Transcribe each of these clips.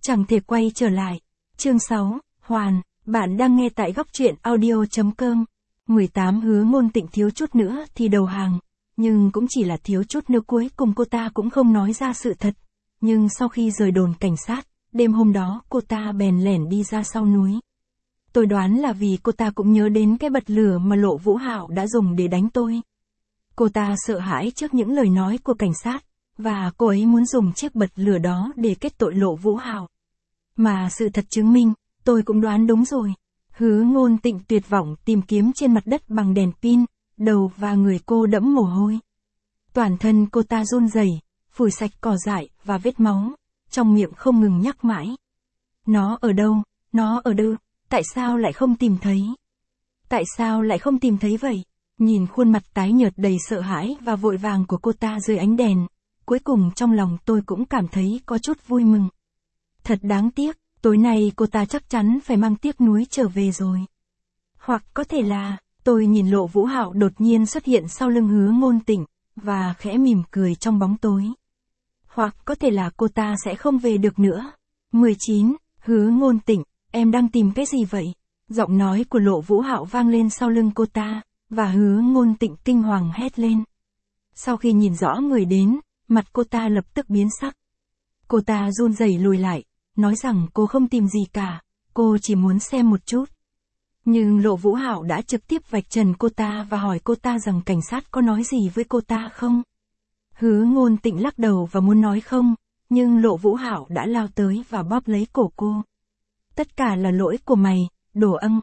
Chẳng thể quay trở lại. Chương 6, Hoàn, bạn đang nghe tại góc truyện audio.com. 18 Hứa Ngôn Tịnh thiếu chút nữa thì đầu hàng, nhưng cũng chỉ là thiếu chút nữa, cuối cùng cô ta cũng không nói ra sự thật. Nhưng sau khi rời đồn cảnh sát, đêm hôm đó cô ta bèn lẻn đi ra sau núi. Tôi đoán là vì cô ta cũng nhớ đến cái bật lửa mà Lộ Vũ Hạo đã dùng để đánh tôi. Cô ta sợ hãi trước những lời nói của cảnh sát, và cô ấy muốn dùng chiếc bật lửa đó để kết tội Lộ Vũ Hạo. Mà sự thật chứng minh, tôi cũng đoán đúng rồi. Hứa Ngôn Tịnh tuyệt vọng tìm kiếm trên mặt đất bằng đèn pin, đầu và người cô đẫm mồ hôi. Toàn thân cô ta run rẩy, phủi sạch cỏ dại và vết máu, trong miệng không ngừng nhắc mãi. Nó ở đâu? Nó ở đâu? Tại sao lại không tìm thấy? Tại sao lại không tìm thấy vậy? Nhìn khuôn mặt tái nhợt đầy sợ hãi và vội vàng của cô ta dưới ánh đèn, cuối cùng trong lòng tôi cũng cảm thấy có chút vui mừng. Thật đáng tiếc, tối nay cô ta chắc chắn phải mang tiếc nuối trở về rồi. Hoặc có thể là, tôi nhìn Lộ Vũ Hạo đột nhiên xuất hiện sau lưng Hứa Ngôn Tịnh, và khẽ mỉm cười trong bóng tối. Hoặc có thể là cô ta sẽ không về được nữa. 19. Hứa Ngôn Tịnh, em đang tìm cái gì vậy? Giọng nói của Lộ Vũ Hạo vang lên sau lưng cô ta, và Hứa Ngôn Tịnh kinh hoàng hét lên. Sau khi nhìn rõ người đến, mặt cô ta lập tức biến sắc. Cô ta run rẩy lùi lại, nói rằng cô không tìm gì cả, cô chỉ muốn xem một chút. Nhưng Lộ Vũ Hạo đã trực tiếp vạch trần cô ta và hỏi cô ta rằng cảnh sát có nói gì với cô ta không. Hứa Ngôn Tịnh lắc đầu và muốn nói không, nhưng Lộ Vũ Hạo đã lao tới và bóp lấy cổ cô. Tất cả là lỗi của mày, đồ âng,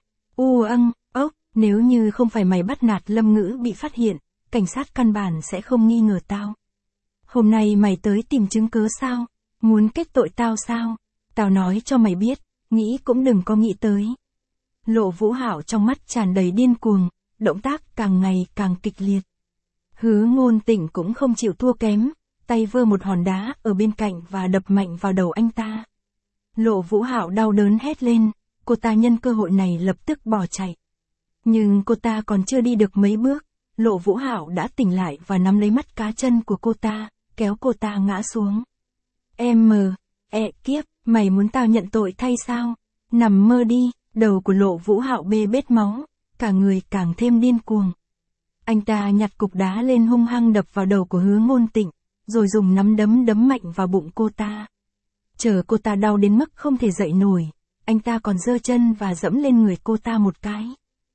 ốc, nếu như không phải mày bắt nạt Lâm Ngữ bị phát hiện, cảnh sát căn bản sẽ không nghi ngờ tao. Hôm nay mày tới tìm chứng cớ sao? Muốn kết tội tao sao? Tao nói cho mày biết, nghĩ cũng đừng có nghĩ tới. Lộ Vũ Hạo trong mắt tràn đầy điên cuồng, động tác càng ngày càng kịch liệt. Hứa Ngôn Tịnh cũng không chịu thua kém, tay vơ một hòn đá ở bên cạnh và đập mạnh vào đầu anh ta. Lộ Vũ Hạo đau đớn hét lên, cô ta nhân cơ hội này lập tức bỏ chạy. Nhưng cô ta còn chưa đi được mấy bước, Lộ Vũ Hạo đã tỉnh lại và nắm lấy mắt cá chân của cô ta, kéo cô ta ngã xuống. Kiếp, mày muốn tao nhận tội thay sao? Nằm mơ đi. Đầu của Lộ Vũ Hạo bê bết máu, cả người càng thêm điên cuồng. Anh ta nhặt cục đá lên hung hăng đập vào đầu của Hứa Ngôn Tịnh, rồi dùng nắm đấm đấm mạnh vào bụng cô ta. Chờ cô ta đau đến mức không thể dậy nổi, anh ta còn giơ chân và dẫm lên người cô ta một cái.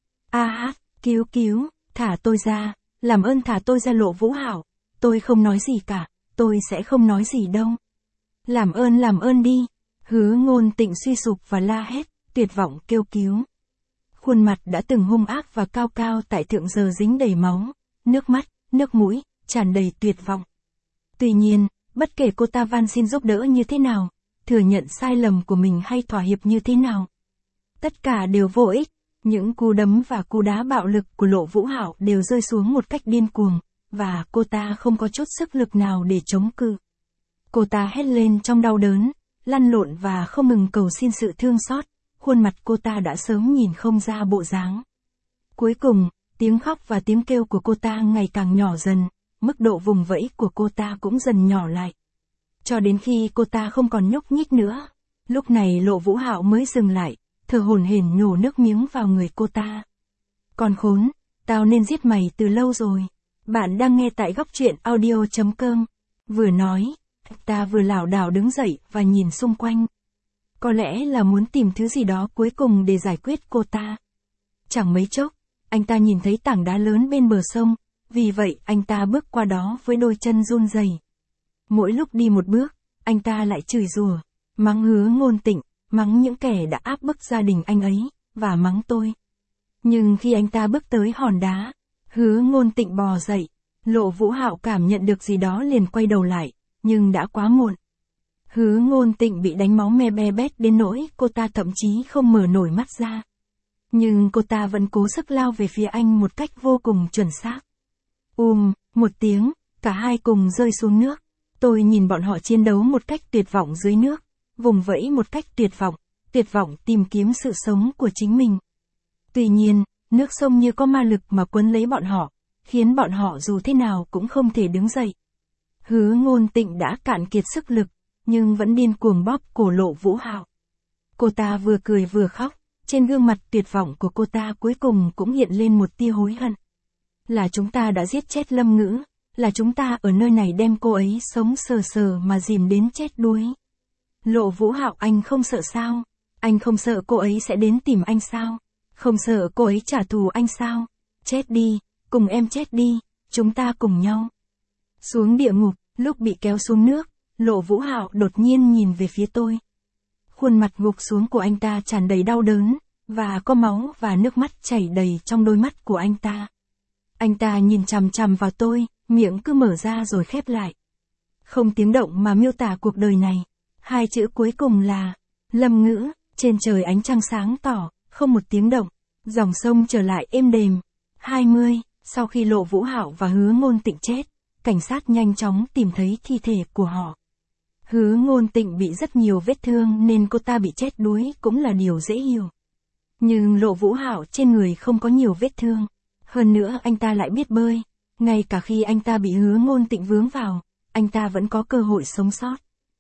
Cứu, thả tôi ra, làm ơn thả tôi ra Lộ Vũ Hạo, tôi không nói gì cả, tôi sẽ không nói gì đâu. Làm ơn đi. Hứa Ngôn Tịnh suy sụp và la hét, tuyệt vọng kêu cứu. Khuôn mặt đã từng hung ác và cao cao tại thượng giờ dính đầy máu, nước mắt, nước mũi, tràn đầy tuyệt vọng. Tuy nhiên, bất kể cô ta van xin giúp đỡ như thế nào, thừa nhận sai lầm của mình hay thỏa hiệp như thế nào, tất cả đều vô ích. Những cú đấm và cú đá bạo lực của Lộ Vũ Hạo đều rơi xuống một cách điên cuồng, và cô ta không có chút sức lực nào để chống cự. Cô ta hét lên trong đau đớn, lăn lộn và không ngừng cầu xin sự thương xót. Khuôn mặt cô ta đã sớm nhìn không ra bộ dáng. Cuối cùng, tiếng khóc và tiếng kêu của cô ta ngày càng nhỏ dần, mức độ vùng vẫy của cô ta cũng dần nhỏ lại. Cho đến khi cô ta không còn nhúc nhích nữa, lúc này Lộ Vũ Hạo mới dừng lại, thở hổn hển nhổ nước miếng vào người cô ta. Con khốn, tao nên giết mày từ lâu rồi. Bạn đang nghe tại góc truyện audio.com. Vừa nói, ta vừa lảo đảo đứng dậy và nhìn xung quanh. Có lẽ là muốn tìm thứ gì đó cuối cùng để giải quyết cô ta. Chẳng mấy chốc, anh ta nhìn thấy tảng đá lớn bên bờ sông, vì vậy anh ta bước qua đó với đôi chân run rẩy. Mỗi lúc đi một bước, anh ta lại chửi rủa, mắng Hứa Ngôn Tịnh, mắng những kẻ đã áp bức gia đình anh ấy, và mắng tôi. Nhưng khi anh ta bước tới hòn đá, Hứa Ngôn Tịnh bò dậy, Lộ Vũ Hạo cảm nhận được gì đó liền quay đầu lại, nhưng đã quá muộn. Hứa Ngôn Tịnh bị đánh máu me be bét đến nỗi cô ta thậm chí không mở nổi mắt ra. Nhưng cô ta vẫn cố sức lao về phía anh một cách vô cùng chuẩn xác. Một tiếng, cả hai cùng rơi xuống nước. Tôi nhìn bọn họ chiến đấu một cách tuyệt vọng dưới nước, vùng vẫy một cách tuyệt vọng tìm kiếm sự sống của chính mình. Tuy nhiên, nước sông như có ma lực mà cuốn lấy bọn họ, khiến bọn họ dù thế nào cũng không thể đứng dậy. Hứa Ngôn Tịnh đã cạn kiệt sức lực, nhưng vẫn điên cuồng bóp cổ Lộ Vũ Hạo. Cô ta vừa cười vừa khóc, trên gương mặt tuyệt vọng của cô ta cuối cùng cũng hiện lên một tia hối hận. Là chúng ta đã giết chết Lâm Ngữ, là chúng ta ở nơi này đem cô ấy sống sờ sờ mà dìm đến chết đuối. Lộ Vũ Hạo, anh không sợ sao? Anh không sợ cô ấy sẽ đến tìm anh sao? Không sợ cô ấy trả thù anh sao? Chết đi, cùng em chết đi, chúng ta cùng nhau. Xuống địa ngục, lúc bị kéo xuống nước, Lộ Vũ Hạo đột nhiên nhìn về phía tôi. Khuôn mặt gục xuống của anh ta tràn đầy đau đớn, và có máu và nước mắt chảy đầy trong đôi mắt của anh ta. Anh ta nhìn chằm chằm vào tôi, miệng cứ mở ra rồi khép lại. Không tiếng động mà miêu tả cuộc đời này. Hai chữ cuối cùng là Lâm Ngữ. Trên trời ánh trăng sáng tỏ, không một tiếng động. Dòng sông trở lại êm đềm. 20. Sau khi Lộ Vũ Hạo và Hứa Ngôn Tịnh chết, cảnh sát nhanh chóng tìm thấy thi thể của họ. Hứa Ngôn Tịnh bị rất nhiều vết thương nên cô ta bị chết đuối cũng là điều dễ hiểu. Nhưng Lộ Vũ Hạo trên người không có nhiều vết thương. Hơn nữa anh ta lại biết bơi. Ngay cả khi anh ta bị Hứa Ngôn Tịnh vướng vào, anh ta vẫn có cơ hội sống sót.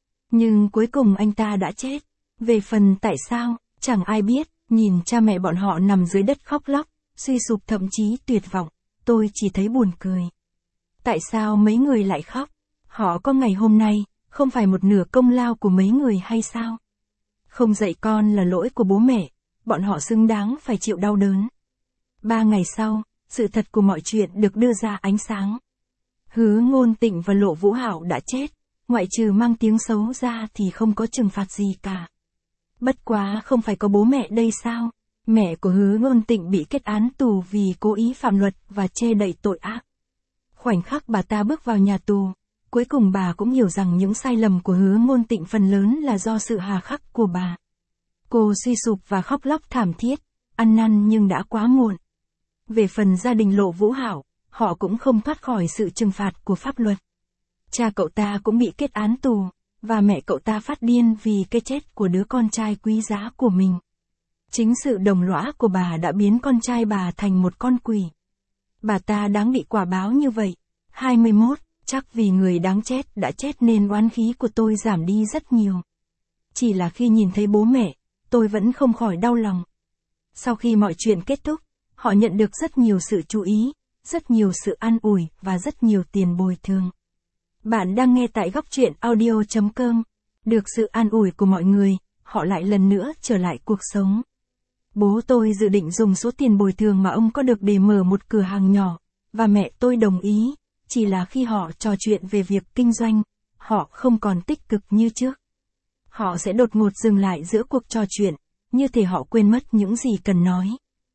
Nhưng cuối cùng anh ta đã chết. Về phần tại sao, chẳng ai biết. Nhìn cha mẹ bọn họ nằm dưới đất khóc lóc, suy sụp thậm chí tuyệt vọng, tôi chỉ thấy buồn cười. Tại sao mấy người lại khóc? Họ có ngày hôm nay, không phải một nửa công lao của mấy người hay sao? Không dạy con là lỗi của bố mẹ, bọn họ xứng đáng phải chịu đau đớn. 3 ngày sau, sự thật của mọi chuyện được đưa ra ánh sáng. Hứa Ngôn Tịnh và Lộ Vũ Hạo đã chết, ngoại trừ mang tiếng xấu ra thì không có trừng phạt gì cả. Bất quá không phải có bố mẹ đây sao? Mẹ của Hứa Ngôn Tịnh bị kết án tù vì cố ý phạm luật và che đậy tội ác. Khoảnh khắc bà ta bước vào nhà tù, cuối cùng bà cũng hiểu rằng những sai lầm của Hứa Ngôn Tịnh phần lớn là do sự hà khắc của bà. Cô suy sụp và khóc lóc thảm thiết, ăn năn nhưng đã quá muộn. Về phần gia đình Lộ Vũ Hạo, họ cũng không thoát khỏi sự trừng phạt của pháp luật. Cha cậu ta cũng bị kết án tù, và mẹ cậu ta phát điên vì cái chết của đứa con trai quý giá của mình. Chính sự đồng lõa của bà đã biến con trai bà thành một con quỷ. Bà ta đáng bị quả báo như vậy. 21. Chắc vì người đáng chết đã chết nên oán khí của tôi giảm đi rất nhiều. Chỉ là khi nhìn thấy bố mẹ, tôi vẫn không khỏi đau lòng. Sau khi mọi chuyện kết thúc, họ nhận được rất nhiều sự chú ý, rất nhiều sự an ủi và rất nhiều tiền bồi thường. Bạn đang nghe tại Góc Truyện Audio.com. Được sự an ủi của mọi người, họ lại lần nữa trở lại cuộc sống. Bố tôi dự định dùng số tiền bồi thường mà ông có được để mở một cửa hàng nhỏ, và mẹ tôi đồng ý, chỉ là khi họ trò chuyện về việc kinh doanh, họ không còn tích cực như trước. Họ sẽ đột ngột dừng lại giữa cuộc trò chuyện, như thể họ quên mất những gì cần nói.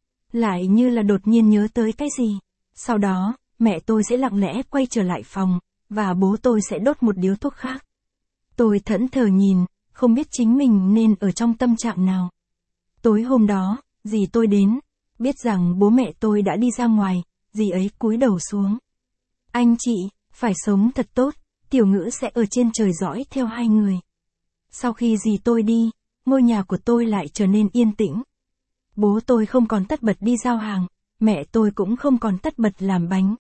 Lại như là đột nhiên nhớ tới cái gì. Sau đó, mẹ tôi sẽ lặng lẽ quay trở lại phòng, và bố tôi sẽ đốt một điếu thuốc khác. Tôi thẫn thờ nhìn, không biết chính mình nên ở trong tâm trạng nào. Tối hôm đó, dì tôi đến, biết rằng bố mẹ tôi đã đi ra ngoài, dì ấy cúi đầu xuống. Anh chị, phải sống thật tốt, Tiểu Ngữ sẽ ở trên trời dõi theo hai người. Sau khi dì tôi đi, ngôi nhà của tôi lại trở nên yên tĩnh. Bố tôi không còn tất bật đi giao hàng, mẹ tôi cũng không còn tất bật làm bánh.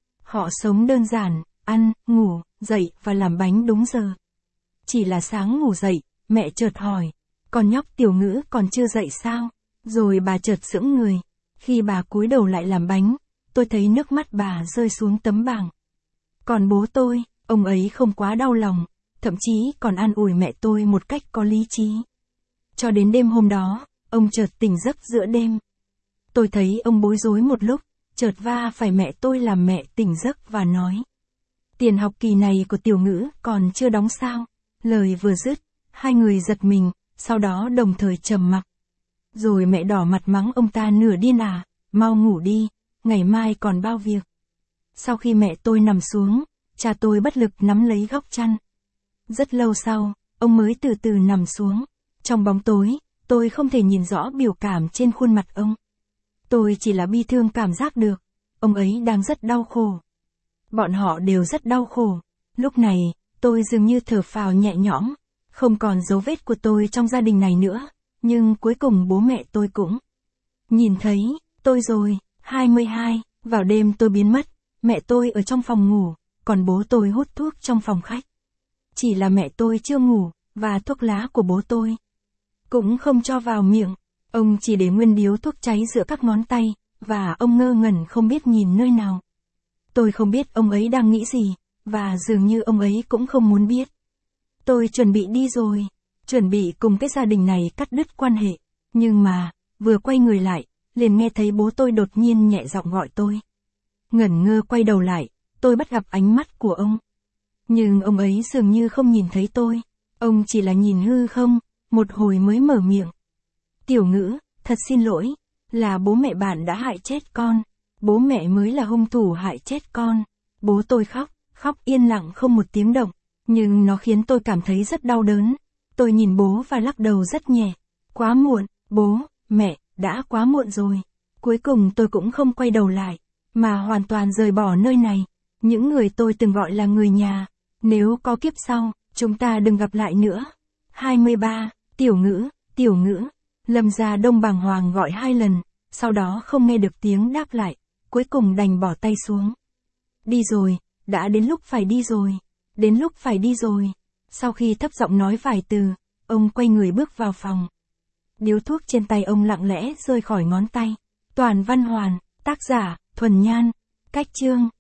Họ sống đơn giản, ăn, ngủ, dậy và làm bánh đúng giờ. Chỉ là sáng ngủ dậy, mẹ chợt hỏi, con nhóc Tiểu Ngữ còn chưa dậy sao? Rồi bà chợt sững người. Khi bà cúi đầu lại làm bánh, tôi thấy nước mắt bà rơi xuống tấm bảng. Còn bố tôi, ông ấy không quá đau lòng, thậm chí còn an ủi mẹ tôi một cách có lý trí. Cho đến đêm hôm đó, ông chợt tỉnh giấc giữa đêm. Tôi thấy ông bối rối một lúc, chợt va phải mẹ tôi làm mẹ tỉnh giấc và nói. Tiền học kỳ này của Tiểu Ngữ còn chưa đóng sao? Lời vừa dứt, hai người giật mình, sau đó đồng thời trầm mặc. Rồi mẹ đỏ mặt mắng ông ta nửa điên à, mau ngủ đi, ngày mai còn bao việc. Sau khi mẹ tôi nằm xuống, cha tôi bất lực nắm lấy góc chăn. Rất lâu sau, ông mới từ từ nằm xuống. Trong bóng tối, tôi không thể nhìn rõ biểu cảm trên khuôn mặt ông. Tôi chỉ là bi thương cảm giác được, ông ấy đang rất đau khổ. Bọn họ đều rất đau khổ. Lúc này, tôi dường như thở phào nhẹ nhõm, không còn dấu vết của tôi trong gia đình này nữa, nhưng cuối cùng bố mẹ tôi cũng nhìn thấy tôi rồi. 22, vào đêm tôi biến mất, mẹ tôi ở trong phòng ngủ, còn bố tôi hút thuốc trong phòng khách. chỉ là mẹ tôi chưa ngủ, và thuốc lá của bố tôi cũng không cho vào miệng. Ông chỉ để nguyên điếu thuốc cháy giữa các ngón tay, và ông ngơ ngẩn không biết nhìn nơi nào. Tôi không biết ông ấy đang nghĩ gì, và dường như ông ấy cũng không muốn biết. Tôi chuẩn bị đi rồi, chuẩn bị cùng cái gia đình này cắt đứt quan hệ, nhưng mà, vừa quay người lại, liền nghe thấy bố tôi đột nhiên nhẹ giọng gọi tôi. Ngẩn ngơ quay đầu lại, tôi bắt gặp ánh mắt của ông. Nhưng ông ấy dường như không nhìn thấy tôi, ông chỉ là nhìn hư không, một hồi mới mở miệng. Tiểu Ngữ, thật xin lỗi, là bố mẹ bạn đã hại chết con, bố mẹ mới là hung thủ hại chết con. Bố tôi khóc yên lặng không một tiếng động, nhưng nó khiến tôi cảm thấy rất đau đớn. Tôi nhìn bố và lắc đầu rất nhẹ. Quá muộn, bố, mẹ, đã quá muộn rồi. Cuối cùng tôi cũng không quay đầu lại, mà hoàn toàn rời bỏ nơi này. Những người tôi từng gọi là người nhà. Nếu có kiếp sau, chúng ta đừng gặp lại nữa. 23. Tiểu Ngữ. Lâm Gia Đông bàng hoàng gọi 2 lần, sau đó không nghe được tiếng đáp lại, cuối cùng đành bỏ tay xuống. Đi rồi, đã đến lúc phải đi rồi. Đến lúc phải đi rồi. Sau khi thấp giọng nói vài từ, ông quay người bước vào phòng. Điếu thuốc trên tay ông lặng lẽ rơi khỏi ngón tay. Toàn Văn Hoàn, tác giả, Thuần Nhan, cách chương.